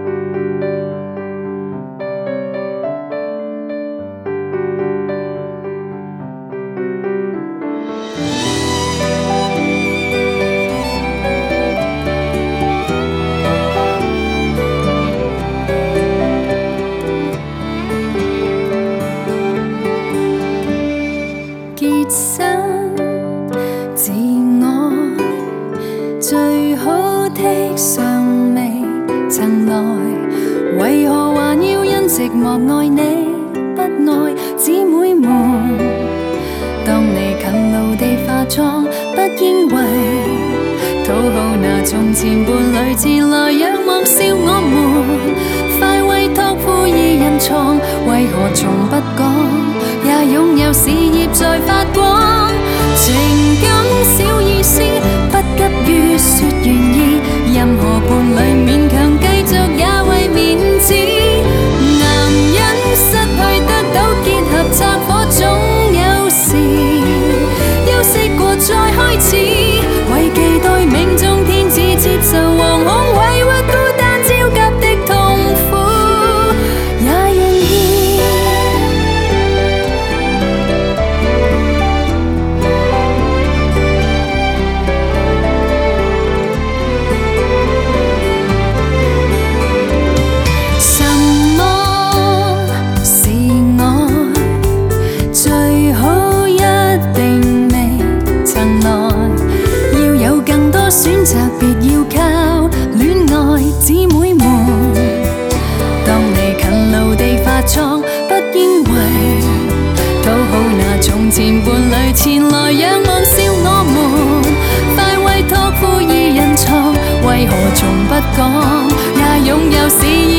最好的尚未曾來，為何還要因寂寞愛你不愛？姊妹們，當你勤勞地化妝，不應為討好那從前伴侶前來仰望笑我們，快為託付二人床，為何從不講，也擁有事業在發光？情感小意思，不急於說願意，任何伴侶勉強繼續也為面子。男人失去得到結合拆夥總有時，休息過再開始，為期待命中天子接受惶恐委屈孤單焦急的痛苦也願意。選擇別要靠戀愛，姊妹們，當你勤勞地化妝，不應為討好那從前伴侶前來仰望笑我們，快為託付二人床，為何從不講，也擁有事業